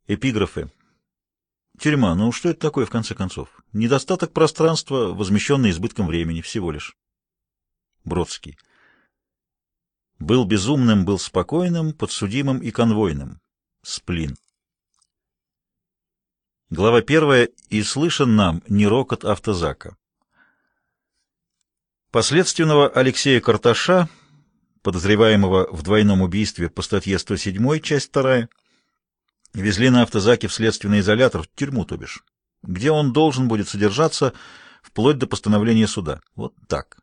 Эпиграфы. Тюрьма, ну что это такое в конце концов? Недостаток пространства, возмещенный избытком времени, всего лишь. Бродский. Был безумным, был спокойным, подсудимым и конвойным. Сплин. Глава 1. И слышен нам не рокот автозака. Последственного Алексея Карташа, подозреваемого в двойном убийстве по статье 107, часть 2, везли на автозаке в следственный изолятор, в тюрьму, то бишь, где он должен будет содержаться вплоть до постановления суда. Вот так.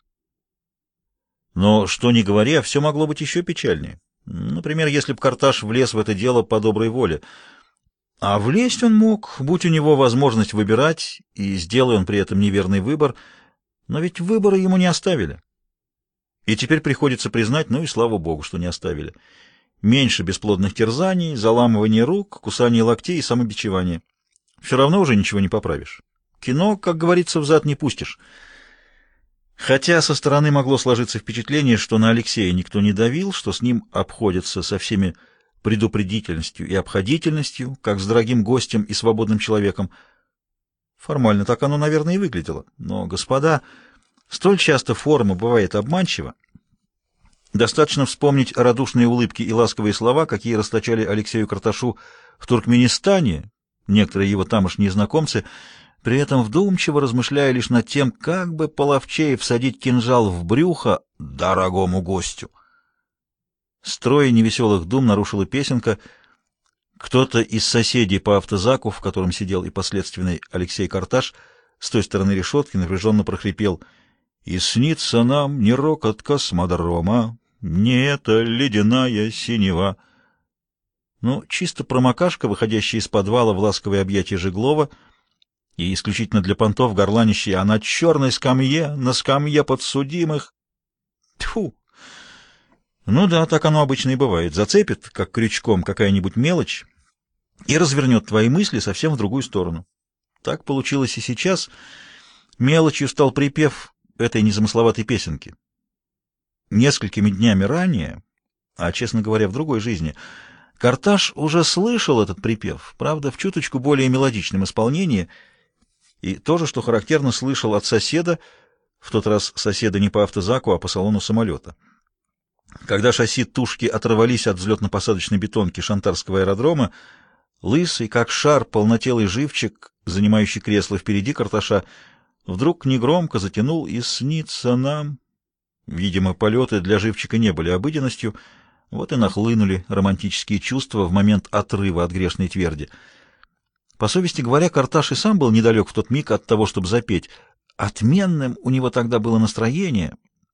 Но, что ни говоря, все могло быть еще печальнее. Например, если бы Карташ влез в это дело по доброй воле. А влезть он мог, будь у него возможность выбирать, и сделай он при этом неверный выбор, но ведь выбора ему не оставили. И теперь приходится признать, ну и слава богу, что не оставили. Меньше бесплодных терзаний, заламывания рук, кусания локтей и самобичевания. Все равно уже ничего не поправишь. Кино, как говорится, взад не пустишь. Хотя со стороны могло сложиться впечатление, что на Алексея никто не давил, что с ним обходятся со всеми предупредительностью и обходительностью, как с дорогим гостем и свободным человеком. Формально так оно, наверное, и выглядело. Но, господа, столь часто форма бывает обманчива. Достаточно вспомнить радушные улыбки и ласковые слова, какие расточали Алексею Карташу в Туркменистане некоторые его тамошние знакомцы, при этом вдумчиво размышляя лишь над тем, как бы половчее всадить кинжал в брюхо дорогому гостю. Строй невеселых дум нарушила песенка. Кто-то из соседей по автозаку, в котором сидел и последственный Алексей Карташ, с той стороны решетки напряженно прохрипел: «И снится нам не рокот космодрома, не эта ледяная синева». Ну, чисто промокашка, выходящая из подвала в ласковые объятия Жеглова, и исключительно для понтов горланищей: «А на черной скамье, на скамье подсудимых». Тьфу! Ну да, так оно обычно и бывает. Зацепит, как крючком, какая-нибудь мелочь и развернет твои мысли совсем в другую сторону. Так получилось и сейчас. Мелочью стал припев этой незамысловатой песенки. Несколькими днями ранее, а, честно говоря, в другой жизни, Карташ уже слышал этот припев, правда, в чуточку более мелодичном исполнении, и тоже, что характерно, слышал от соседа, в тот раз соседа не по автозаку, а по салону самолета. Когда шасси тушки оторвались от взлетно-посадочной бетонки Шантарского аэродрома, лысый, как шар, полнотелый живчик, занимающий кресло впереди Карташа, вдруг негромко затянул: «И снится нам». Видимо, полеты для живчика не были обыденностью, вот и нахлынули романтические чувства в момент отрыва от грешной тверди. По совести говоря, Карташ и сам был недалек в тот миг от того, чтобы запеть. Отменным у него тогда было настроение.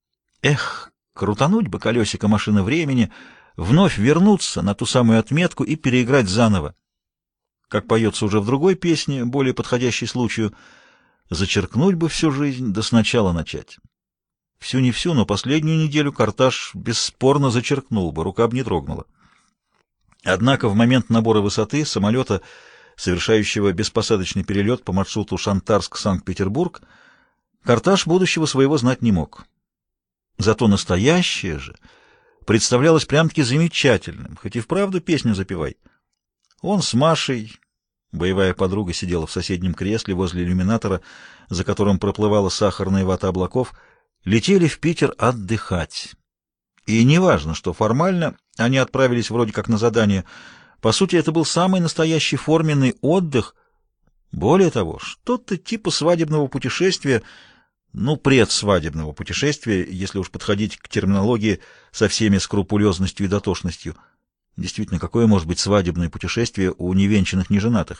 Эх, крутануть бы колесико машины времени, вновь вернуться на ту самую отметку и переиграть заново. Как поется уже в другой песне, более подходящей случаю: «Зачеркнуть бы всю жизнь, да сначала начать». Всю не всю, но последнюю неделю Карташ бесспорно зачеркнул бы, рука бы не дрогнула. Однако в момент набора высоты самолета, совершающего беспосадочный перелет по маршруту Шантарск-Санкт-Петербург, Карташ будущего своего знать не мог. Зато настоящее же представлялось прям-таки замечательным, хоть и вправду песню запевай. Он с Машей, боевая подруга, сидела в соседнем кресле возле иллюминатора, за которым проплывала сахарная вата облаков, летели в Питер отдыхать. И неважно, что формально они отправились вроде как на задание, по сути, это был самый настоящий форменный отдых. Более того, что-то типа свадебного путешествия, ну, предсвадебного путешествия, если уж подходить к терминологии со всеми скрупулезностью и дотошностью. Действительно, какое может быть свадебное путешествие у невенчанных неженатых?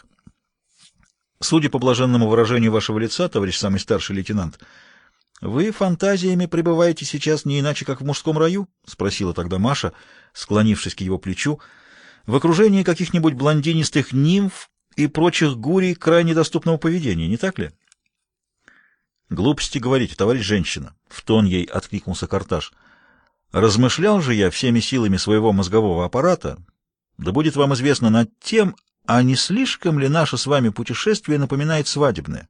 Судя по блаженному выражению вашего лица, товарищ самый старший лейтенант, вы фантазиями пребываете сейчас не иначе, как в мужском раю? — спросила тогда Маша, склонившись к его плечу, в окружении каких-нибудь блондинистых нимф и прочих гурий крайне доступного поведения, не так ли? — Глупости говорите, товарищ женщина, — в тон ей откликнулся Карташ. — Размышлял же я всеми силами своего мозгового аппарата, да будет вам известно, над тем, а не слишком ли наше с вами путешествие напоминает свадебное.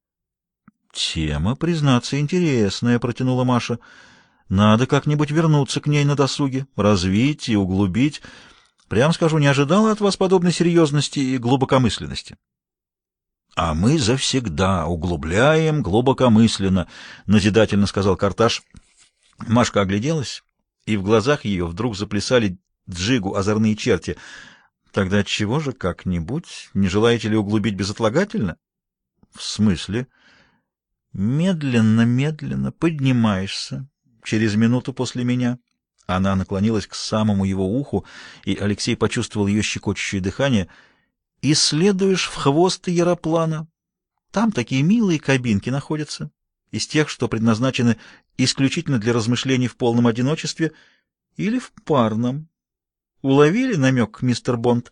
— Тема, признаться, интересная, — протянула Маша. — Надо как-нибудь вернуться к ней на досуге, развить и углубить. Прямо скажу, не ожидала от вас подобной серьезности и глубокомысленности. — А мы завсегда углубляем глубокомысленно, — назидательно сказал Карташ. Машка огляделась, и в глазах ее вдруг заплясали Джигу озорные черти. — Тогда отчего же как-нибудь? Не желаете ли углубить безотлагательно? — В смысле? — Медленно, медленно поднимаешься. Через минуту после меня. Она наклонилась к самому его уху, и Алексей почувствовал ее щекочущее дыхание. И следуешь в хвост яроплана. Там такие милые кабинки находятся, из тех, что предназначены исключительно для размышлений в полном одиночестве или в парном. Уловили намек, мистер Бонд?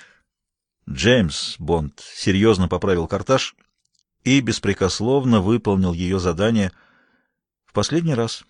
Джеймс Бонд серьезно поправил Карташ и беспрекословно выполнил ее задание в последний раз.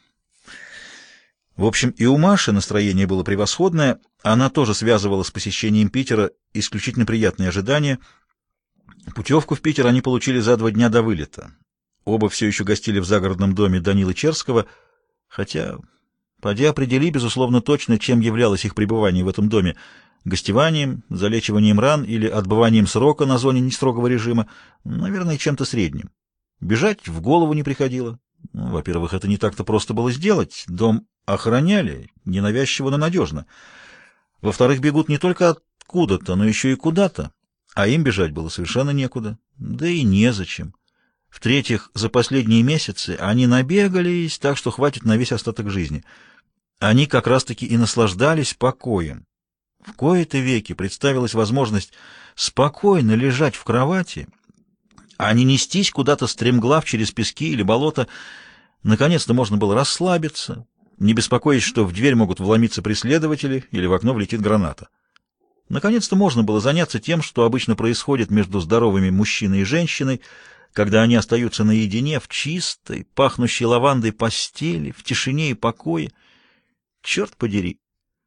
В общем, и у Маши настроение было превосходное, она тоже связывала с посещением Питера исключительно приятные ожидания. Путевку в Питер они получили за 2 дня до вылета. Оба все еще гостили в загородном доме Данилы Черского, хотя, поди определи, безусловно, точно, чем являлось их пребывание в этом доме — гостеванием, залечиванием ран или отбыванием срока на зоне нестрогого режима, наверное, чем-то средним. Бежать в голову не приходило. Во-первых, это не так-то просто было сделать. Дом охраняли, ненавязчиво, но надежно. Во-вторых, бегут не только откуда-то, но еще и куда-то, а им бежать было совершенно некуда, да и незачем. В-третьих, за последние месяцы они набегались, так что хватит на весь остаток жизни. Они как раз-таки и наслаждались покоем. В кои-то веки представилась возможность спокойно лежать в кровати, а не нестись куда-то стремглав через пески или болото. Наконец-то можно было расслабиться, не беспокоясь, что в дверь могут вломиться преследователи или в окно влетит граната. Наконец-то можно было заняться тем, что обычно происходит между здоровыми мужчиной и женщиной, когда они остаются наедине в чистой, пахнущей лавандой постели, в тишине и покое. Черт подери!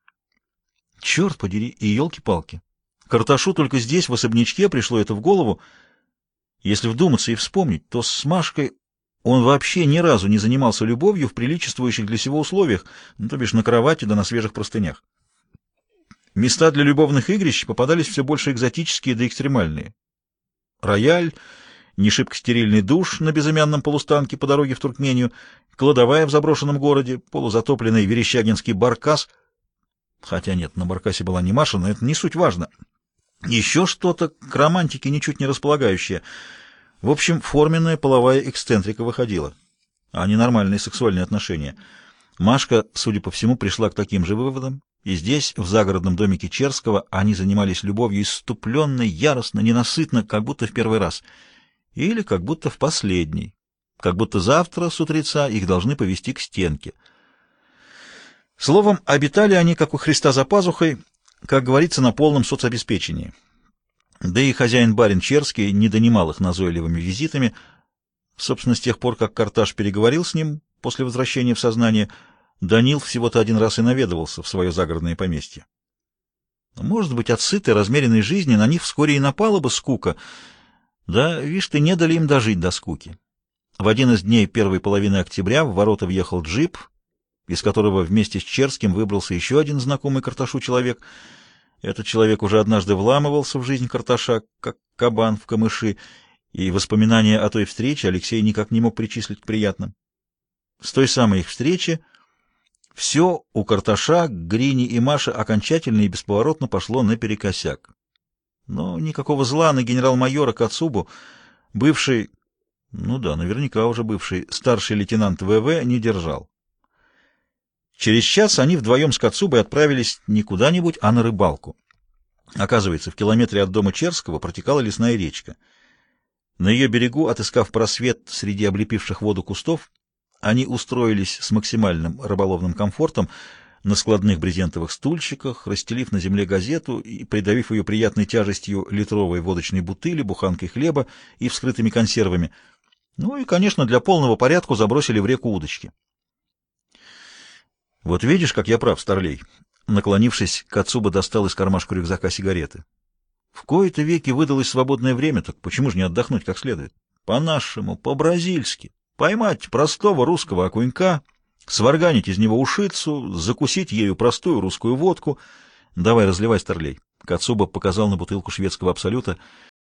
Черт подери! И елки-палки! Карташу только здесь, в особнячке, пришло это в голову. Если вдуматься и вспомнить, то с Машкой он вообще ни разу не занимался любовью в приличествующих для сего условиях, то бишь на кровати да на свежих простынях. Места для любовных игрищ попадались все больше экзотические да экстремальные. Рояль, не шибко стерильный душ на безымянном полустанке по дороге в Туркмению, кладовая в заброшенном городе, полузатопленный верещагинский баркас. Хотя нет, на баркасе была не Маша, но это не суть важно. Еще что-то к романтике ничуть не располагающее. В общем, форменная половая эксцентрика выходила, а не нормальные сексуальные отношения. Машка, судя по всему, пришла к таким же выводам, и здесь, в загородном домике Черского, они занимались любовью исступленно, яростно, ненасытно, как будто в первый раз. Или как будто в последний. Как будто завтра с утреца их должны повести к стенке. Словом, обитали они, как у Христа за пазухой, как говорится, на полном соцобеспечении. Да и хозяин-барин Черский не донимал их назойливыми визитами. Собственно, с тех пор, как Карташ переговорил с ним после возвращения в сознание, Данил всего-то 1 раз и наведывался в свое загородное поместье. Может быть, от сытой, размеренной жизни на них вскоре и напала бы скука. Да, вишь ты, не дали им дожить до скуки. В один из дней первой половины октября в ворота въехал джип, из которого вместе с Черским выбрался еще один знакомый Карташу человек. Этот человек уже однажды вламывался в жизнь Карташа, как кабан в камыши, и воспоминания о той встрече Алексей никак не мог причислить к приятным. С той самой их встречи все у Карташа, Грини и Маши окончательно и бесповоротно пошло наперекосяк. Но никакого зла на генерал-майора Кацубу бывший, ну да, наверняка уже бывший, старший лейтенант ВВ не держал. Через час они вдвоем с Кацубой отправились не куда-нибудь, а на рыбалку. Оказывается, в километре от дома Черского протекала лесная речка. На ее берегу, отыскав просвет среди облепивших воду кустов, они устроились с максимальным рыболовным комфортом на складных брезентовых стульчиках, расстелив на земле газету и придавив ее приятной тяжестью литровой водочной бутыли, буханкой хлеба и вскрытыми консервами. Ну и, конечно, для полного порядка забросили в реку удочки. «Вот видишь, как я прав, старлей!» Наклонившись, Кацуба достал из кармашка рюкзака сигареты. «В кои-то веки выдалось свободное время, так почему же не отдохнуть как следует? По-нашему, по-бразильски. Поймать простого русского окунька, сварганить из него ушицу, закусить ею простую русскую водку, Давай, разливай, старлей. Кацуба показал на бутылку шведского абсолюта.